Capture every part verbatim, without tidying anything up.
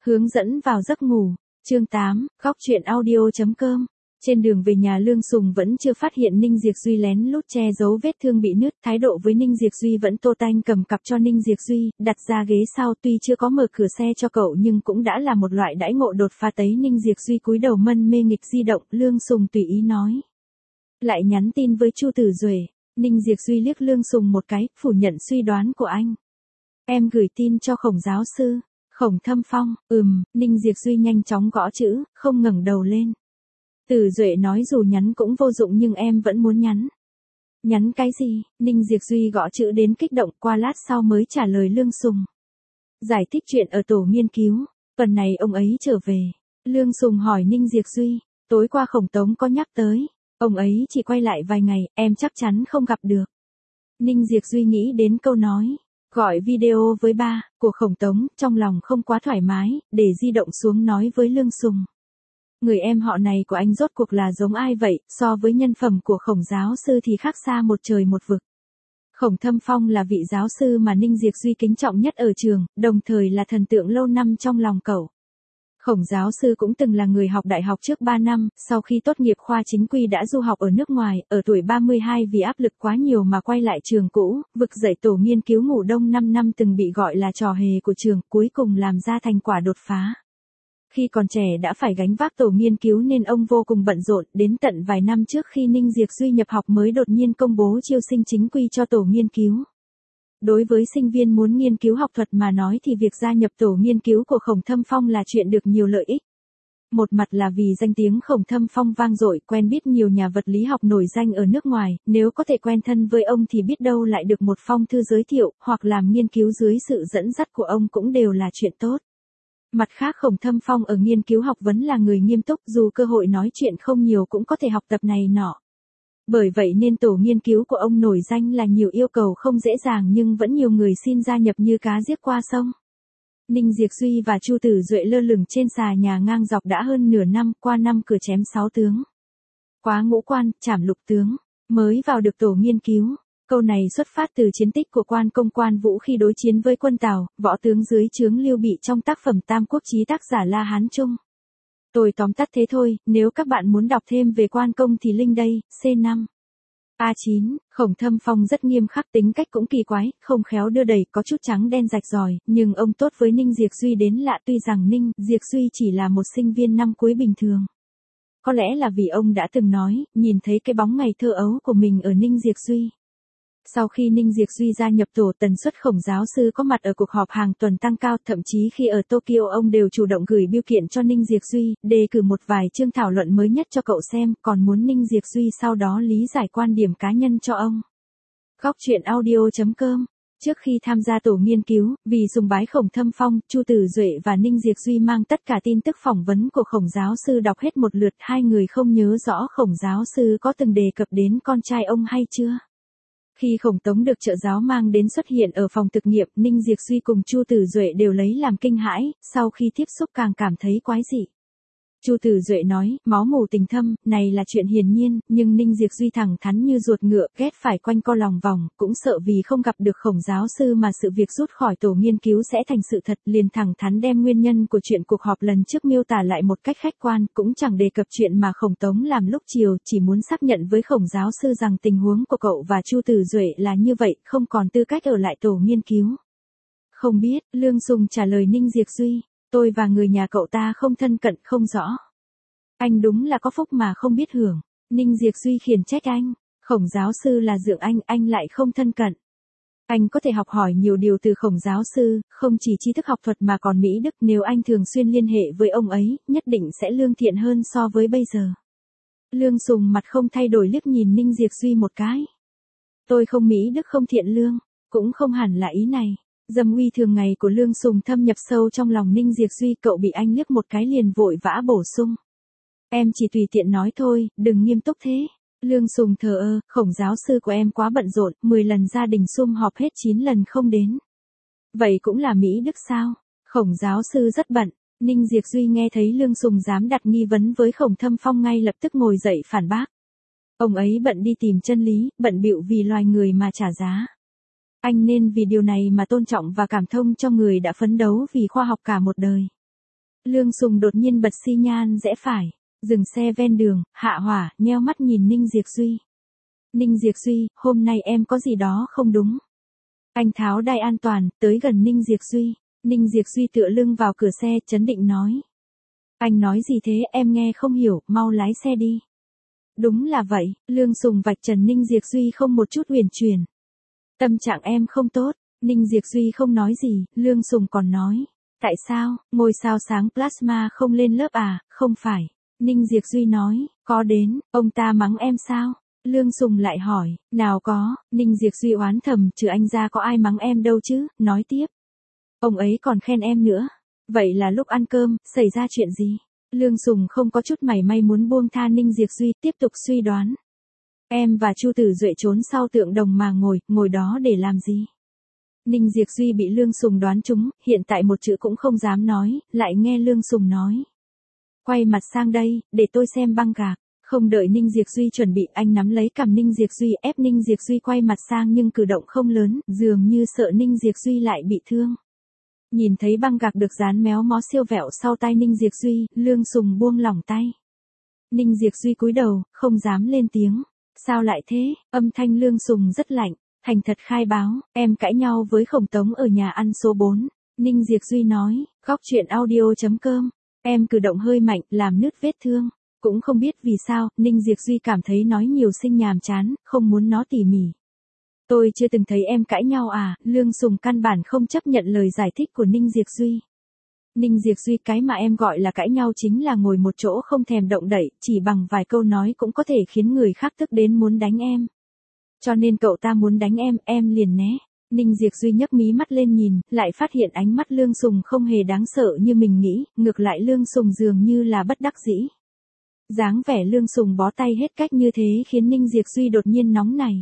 Hướng dẫn vào giấc ngủ. Chương tám, góc truyện audio.com. Trên đường về nhà Lương Sùng vẫn chưa phát hiện Ninh Diệp Duy lén lút che giấu vết thương bị nứt, thái độ với Ninh Diệp Duy vẫn tô tanh cầm cặp cho Ninh Diệp Duy, đặt ra ghế sau tuy chưa có mở cửa xe cho cậu nhưng cũng đã là một loại đãi ngộ đột phá tấy. Ninh Diệp Duy cúi đầu mân mê nghịch di động, Lương Sùng tùy ý nói. Lại nhắn tin với Chu Tử Duệ. Ninh Diệp Duy liếc Lương Sùng một cái, phủ nhận suy đoán của anh. Em gửi tin cho Khổng giáo sư. Khổng Thâm Phong, ừm, Ninh Diệp Duy nhanh chóng gõ chữ, không ngẩng đầu lên. Tử Duệ nói dù nhắn cũng vô dụng nhưng em vẫn muốn nhắn. Nhắn cái gì? Ninh Diệp Duy gõ chữ đến kích động, qua lát sau mới trả lời Lương Sùng. Giải thích chuyện ở tổ nghiên cứu, tuần này ông ấy trở về. Lương Sùng hỏi Ninh Diệp Duy, tối qua Khổng Tống có nhắc tới, ông ấy chỉ quay lại vài ngày, em chắc chắn không gặp được. Ninh Diệp Duy nghĩ đến câu nói, gọi video với ba, của Khổng Tống, trong lòng không quá thoải mái, để di động xuống nói với Lương Sùng. Người em họ này của anh rốt cuộc là giống ai vậy, so với nhân phẩm của Khổng giáo sư thì khác xa một trời một vực. Khổng Thâm Phong là vị giáo sư mà Ninh Diệp Duy kính trọng nhất ở trường, đồng thời là thần tượng lâu năm trong lòng cậu. Khổng giáo sư cũng từng là người học đại học trước ba năm, sau khi tốt nghiệp khoa chính quy đã du học ở nước ngoài, ở tuổi ba mươi hai vì áp lực quá nhiều mà quay lại trường cũ, vực dậy tổ nghiên cứu ngủ đông năm năm từng bị gọi là trò hề của trường, cuối cùng làm ra thành quả đột phá. Khi còn trẻ đã phải gánh vác tổ nghiên cứu nên ông vô cùng bận rộn, đến tận vài năm trước khi Ninh Diệp Duy nhập học mới đột nhiên công bố chiêu sinh chính quy cho tổ nghiên cứu. Đối với sinh viên muốn nghiên cứu học thuật mà nói thì việc gia nhập tổ nghiên cứu của Khổng Thâm Phong là chuyện được nhiều lợi ích. Một mặt là vì danh tiếng Khổng Thâm Phong vang dội, quen biết nhiều nhà vật lý học nổi danh ở nước ngoài, nếu có thể quen thân với ông thì biết đâu lại được một phong thư giới thiệu, hoặc làm nghiên cứu dưới sự dẫn dắt của ông cũng đều là chuyện tốt. Mặt khác Khổng Thâm Phong ở nghiên cứu học vấn là người nghiêm túc, dù cơ hội nói chuyện không nhiều cũng có thể học tập này nọ. Bởi vậy nên tổ nghiên cứu của ông nổi danh là nhiều yêu cầu không dễ dàng nhưng vẫn nhiều người xin gia nhập như cá giết qua sông. Ninh Diệp Duy và Chu Tử Duệ lơ lửng trên xà nhà ngang dọc đã hơn nửa năm, qua năm cửa chém sáu tướng. Quá ngũ quan, trảm lục tướng, mới vào được tổ nghiên cứu. Câu này xuất phát từ chiến tích của Quan Công Quan Vũ khi đối chiến với quân Tào, võ tướng dưới trướng Lưu Bị trong tác phẩm Tam Quốc Chí tác giả La Hán Trung. Tôi tóm tắt thế thôi, nếu các bạn muốn đọc thêm về Quan Công thì link đây, xê năm. a chín, Khổng Thâm Phong rất nghiêm khắc, tính cách cũng kỳ quái, không khéo đưa đẩy, có chút trắng đen rạch ròi, nhưng ông tốt với Ninh Diệp Duy đến lạ, tuy rằng Ninh Diệp Duy chỉ là một sinh viên năm cuối bình thường. Có lẽ là vì ông đã từng nói, nhìn thấy cái bóng ngày thơ ấu của mình ở Ninh Diệp Duy. Sau khi Ninh Diệp Duy gia nhập tổ, tần suất Khổng giáo sư có mặt ở cuộc họp hàng tuần tăng cao, thậm chí khi ở Tokyo ông đều chủ động gửi bưu kiện cho Ninh Diệp Duy, đề cử một vài chương thảo luận mới nhất cho cậu xem, còn muốn Ninh Diệp Duy sau đó lý giải quan điểm cá nhân cho ông. Góc truyện audio.com. Trước khi tham gia tổ nghiên cứu, vì sùng bái Khổng Thâm Phong, Chu Tử Duệ và Ninh Diệp Duy mang tất cả tin tức phỏng vấn của Khổng giáo sư đọc hết một lượt, hai người không nhớ rõ Khổng giáo sư có từng đề cập đến con trai ông hay chưa. Khi Khổng Tống được trợ giáo mang đến xuất hiện ở phòng thực nghiệm, Ninh Diệp Duy cùng Chu Tử Duệ đều lấy làm kinh hãi, sau khi tiếp xúc càng cảm thấy quái dị. Chu Tử Duệ nói, máu mù tình thâm, này là chuyện hiển nhiên, nhưng Ninh Diệp Duy thẳng thắn như ruột ngựa, ghét phải quanh co lòng vòng, cũng sợ vì không gặp được Khổng giáo sư mà sự việc rút khỏi tổ nghiên cứu sẽ thành sự thật, liền thẳng thắn đem nguyên nhân của chuyện cuộc họp lần trước miêu tả lại một cách khách quan, cũng chẳng đề cập chuyện mà Khổng Tống làm lúc chiều, chỉ muốn xác nhận với Khổng giáo sư rằng tình huống của cậu và Chu Tử Duệ là như vậy, không còn tư cách ở lại tổ nghiên cứu. Không biết, Lương Sùng trả lời Ninh Diệp Duy. Tôi và người nhà cậu ta không thân cận, không rõ. Anh đúng là có phúc mà không biết hưởng. Ninh Diệp Duy khiển trách anh. Khổng giáo sư là dượng anh, anh lại không thân cận. Anh có thể học hỏi nhiều điều từ Khổng giáo sư, không chỉ tri thức học thuật mà còn mỹ đức, nếu anh thường xuyên liên hệ với ông ấy, nhất định sẽ lương thiện hơn so với bây giờ. Lương Sùng mặt không thay đổi liếc nhìn Ninh Diệp Duy một cái. Tôi không mỹ đức không thiện lương, cũng không hẳn là ý này. Dâm uy thường ngày của Lương Sùng thâm nhập sâu trong lòng Ninh Diệp Duy, cậu bị anh liếc một cái liền vội vã bổ sung. Em chỉ tùy tiện nói thôi, đừng nghiêm túc thế. Lương Sùng thờ ơ, Khổng giáo sư của em quá bận rộn, mười lần gia đình sum họp hết chín lần không đến. Vậy cũng là mỹ đức sao? Khổng giáo sư rất bận. Ninh Diệp Duy nghe thấy Lương Sùng dám đặt nghi vấn với Khổng Thâm Phong ngay lập tức ngồi dậy phản bác. Ông ấy bận đi tìm chân lý, bận bịu vì loài người mà trả giá. Anh nên vì điều này mà tôn trọng và cảm thông cho người đã phấn đấu vì khoa học cả một đời. Lương Sùng đột nhiên bật xi nhan rẽ phải, dừng xe ven đường, hạ hỏa, nheo mắt nhìn Ninh Diệp Duy. Ninh Diệp Duy, hôm nay em có gì đó không đúng. Anh tháo đai an toàn, tới gần Ninh Diệp Duy. Ninh Diệp Duy tựa lưng vào cửa xe, trấn định nói. Anh nói gì thế, em nghe không hiểu, mau lái xe đi. Đúng là vậy, Lương Sùng vạch trần Ninh Diệp Duy không một chút huyền chuyển. Tâm trạng em không tốt, Ninh Diệp Duy không nói gì, Lương Sùng còn nói. Tại sao, ngôi sao sáng plasma không lên lớp à, không phải. Ninh Diệp Duy nói, có đến, ông ta mắng em sao? Lương Sùng lại hỏi, nào có, Ninh Diệp Duy oán thầm, trừ anh ra có ai mắng em đâu chứ, nói tiếp. Ông ấy còn khen em nữa. Vậy là lúc ăn cơm, xảy ra chuyện gì? Lương Sùng không có chút mảy may muốn buông tha Ninh Diệp Duy, tiếp tục suy đoán. Em và Chu Tử Duệ trốn sau tượng đồng mà ngồi, ngồi đó để làm gì? Ninh Diệp Duy bị Lương Sùng đoán trúng, hiện tại một chữ cũng không dám nói, lại nghe Lương Sùng nói. Quay mặt sang đây, để tôi xem băng gạc. Không đợi Ninh Diệp Duy chuẩn bị, anh nắm lấy cằm Ninh Diệp Duy, ép Ninh Diệp Duy quay mặt sang nhưng cử động không lớn, dường như sợ Ninh Diệp Duy lại bị thương. Nhìn thấy băng gạc được dán méo mó siêu vẹo sau tay Ninh Diệp Duy, Lương Sùng buông lỏng tay. Ninh Diệp Duy cúi đầu, không dám lên tiếng. Sao lại thế? Âm thanh Lương Sùng rất lạnh, thành thật khai báo, em cãi nhau với Khổng Tống ở nhà ăn số bốn. Ninh Diệp Duy nói, góc chuyện audio chấm com. Em cử động hơi mạnh, làm nứt vết thương. Cũng không biết vì sao, Ninh Diệp Duy cảm thấy nói nhiều sinh nhàm chán, không muốn nó tỉ mỉ. Tôi chưa từng thấy em cãi nhau à, Lương Sùng căn bản không chấp nhận lời giải thích của Ninh Diệp Duy. Ninh Diệp Duy, cái mà em gọi là cãi nhau chính là ngồi một chỗ không thèm động đậy, chỉ bằng vài câu nói cũng có thể khiến người khác tức đến muốn đánh em. Cho nên cậu ta muốn đánh em, em liền né. Ninh Diệp Duy nhấc mí mắt lên nhìn, lại phát hiện ánh mắt Lương Sùng không hề đáng sợ như mình nghĩ, ngược lại Lương Sùng dường như là bất đắc dĩ. Dáng vẻ Lương Sùng bó tay hết cách như thế khiến Ninh Diệp Duy đột nhiên nóng này.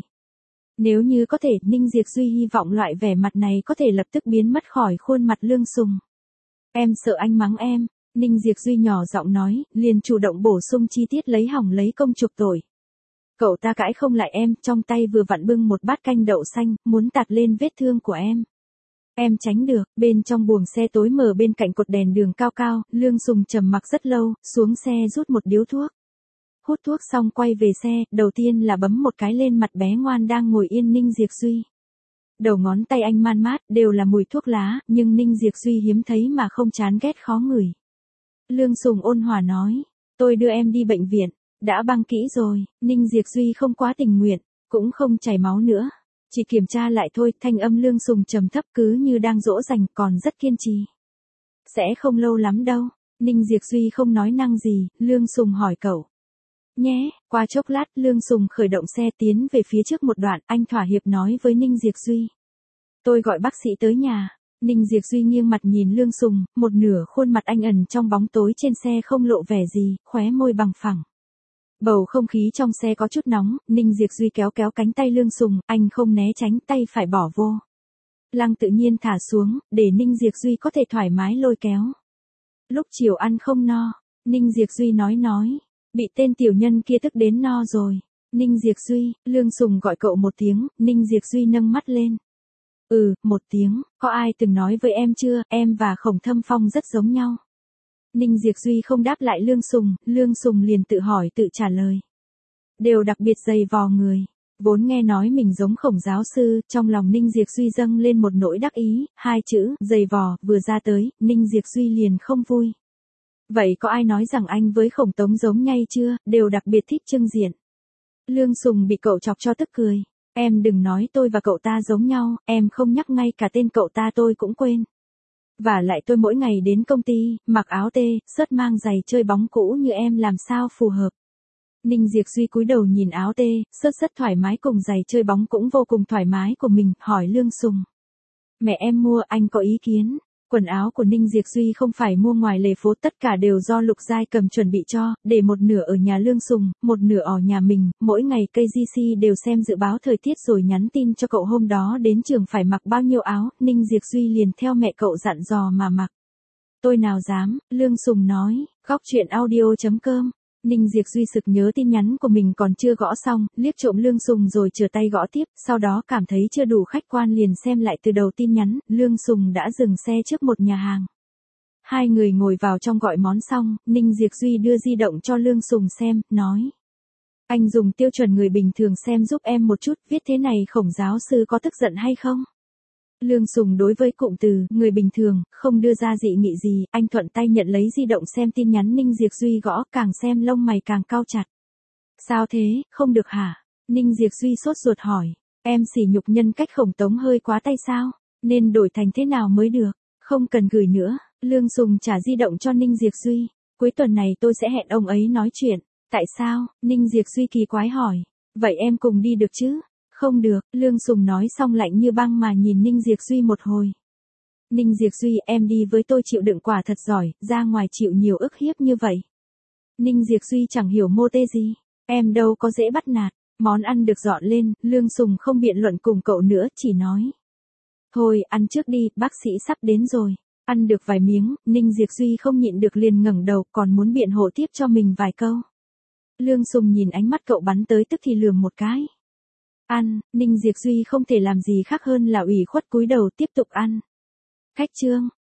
Nếu như có thể, Ninh Diệp Duy hy vọng loại vẻ mặt này có thể lập tức biến mất khỏi khuôn mặt Lương Sùng. Em sợ anh mắng em, Ninh Diệp Duy nhỏ giọng nói, liền chủ động bổ sung chi tiết lấy hỏng lấy công chuộc tội. Cậu ta cãi không lại em, trong tay vừa vặn bưng một bát canh đậu xanh, muốn tạt lên vết thương của em. Em tránh được, bên trong buồng xe tối mờ bên cạnh cột đèn đường cao cao, Lương Sùng trầm mặc rất lâu, xuống xe rút một điếu thuốc. Hút thuốc xong quay về xe, đầu tiên là bấm một cái lên mặt bé ngoan đang ngồi yên Ninh Diệp Duy. Đầu ngón tay anh man mát, đều là mùi thuốc lá, nhưng Ninh Diệp Duy hiếm thấy mà không chán ghét khó ngửi. Lương Sùng ôn hòa nói, tôi đưa em đi bệnh viện, đã băng kỹ rồi, Ninh Diệp Duy không quá tình nguyện, cũng không chảy máu nữa. Chỉ kiểm tra lại thôi, thanh âm Lương Sùng trầm thấp cứ như đang dỗ dành, còn rất kiên trì. Sẽ không lâu lắm đâu, Ninh Diệp Duy không nói năng gì, Lương Sùng hỏi cậu. Nhé, qua chốc lát Lương Sùng khởi động xe tiến về phía trước một đoạn, anh thỏa hiệp nói với Ninh Diệp Duy. Tôi gọi bác sĩ tới nhà. Ninh Diệp Duy nghiêng mặt nhìn Lương Sùng, một nửa khuôn mặt anh ẩn trong bóng tối trên xe không lộ vẻ gì, khóe môi bằng phẳng. Bầu không khí trong xe có chút nóng, Ninh Diệp Duy kéo kéo cánh tay Lương Sùng, anh không né tránh, tay phải bỏ vô. Lăng tự nhiên thả xuống, để Ninh Diệp Duy có thể thoải mái lôi kéo. Lúc chiều ăn không no, Ninh Diệp Duy nói nói, bị tên tiểu nhân kia tức đến no rồi. Ninh Diệp Duy, Lương Sùng gọi cậu một tiếng, Ninh Diệp Duy nâng mắt lên. Ừ, một tiếng, có ai từng nói với em chưa, em và Khổng Thâm Phong rất giống nhau. Ninh Diệp Duy không đáp lại Lương Sùng, Lương Sùng liền tự hỏi tự trả lời. Đều đặc biệt dày vò người. Vốn nghe nói mình giống Khổng giáo sư, trong lòng Ninh Diệp Duy dâng lên một nỗi đắc ý, hai chữ, dày vò, vừa ra tới, Ninh Diệp Duy liền không vui. Vậy có ai nói rằng anh với Khổng Tống giống nhau chưa, đều đặc biệt thích trưng diện. Lương Sùng bị cậu chọc cho tức cười. Em đừng nói tôi và cậu ta giống nhau, em không nhắc ngay cả tên cậu ta tôi cũng quên. Và lại tôi mỗi ngày đến công ty, mặc áo tê, sớt mang giày chơi bóng cũ như em làm sao phù hợp. Ninh Diệp Duy cúi đầu nhìn áo tê, sớt rất thoải mái cùng giày chơi bóng cũng vô cùng thoải mái của mình, hỏi Lương Sùng. Mẹ em mua, anh có ý kiến. Quần áo của Ninh Diệp Duy không phải mua ngoài lề phố, tất cả đều do Lục Giai cầm chuẩn bị cho, để một nửa ở nhà Lương Sùng, một nửa ở nhà mình, mỗi ngày ca giê xê đều xem dự báo thời tiết rồi nhắn tin cho cậu hôm đó đến trường phải mặc bao nhiêu áo, Ninh Diệp Duy liền theo mẹ cậu dặn dò mà mặc. Tôi nào dám, Lương Sùng nói, góc chuyện audio chấm com. Ninh Diệp Duy sực nhớ tin nhắn của mình còn chưa gõ xong, liếc trộm Lương Sùng rồi trở tay gõ tiếp, sau đó cảm thấy chưa đủ khách quan liền xem lại từ đầu tin nhắn, Lương Sùng đã dừng xe trước một nhà hàng. Hai người ngồi vào trong gọi món xong, Ninh Diệp Duy đưa di động cho Lương Sùng xem, nói. Anh dùng tiêu chuẩn người bình thường xem giúp em một chút, viết thế này Khổng giáo sư có tức giận hay không? Lương Sùng đối với cụm từ, người bình thường, không đưa ra dị nghị gì, anh thuận tay nhận lấy di động xem tin nhắn Ninh Diệp Duy gõ, càng xem lông mày càng cau chặt. Sao thế, không được hả? Ninh Diệp Duy sốt ruột hỏi, em sỉ nhục nhân cách Khổng Tống hơi quá tay sao? Nên đổi thành thế nào mới được? Không cần gửi nữa, Lương Sùng trả di động cho Ninh Diệp Duy, cuối tuần này tôi sẽ hẹn ông ấy nói chuyện. Tại sao? Ninh Diệp Duy kỳ quái hỏi, vậy em cùng đi được chứ? Không được, Lương Sùng nói xong lạnh như băng mà nhìn Ninh Diệp Duy một hồi. Ninh Diệp Duy, em đi với tôi chịu đựng quả thật giỏi, ra ngoài chịu nhiều ức hiếp như vậy. Ninh Diệp Duy chẳng hiểu mô tê gì, em đâu có dễ bắt nạt. Món ăn được dọn lên, Lương Sùng không biện luận cùng cậu nữa, chỉ nói. Thôi, ăn trước đi, bác sĩ sắp đến rồi. Ăn được vài miếng, Ninh Diệp Duy không nhịn được liền ngẩng đầu, còn muốn biện hộ tiếp cho mình vài câu. Lương Sùng nhìn ánh mắt cậu bắn tới tức thì lườm một cái. Ăn, Ninh Diệp Duy không thể làm gì khác hơn là ủy khuất cúi đầu tiếp tục ăn. Khách trương,